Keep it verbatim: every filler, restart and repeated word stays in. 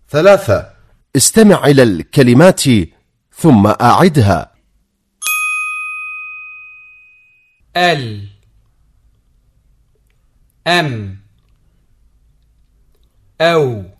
ثلاثة. استمع إلى الكلمات ثم أعدها. ال أم أو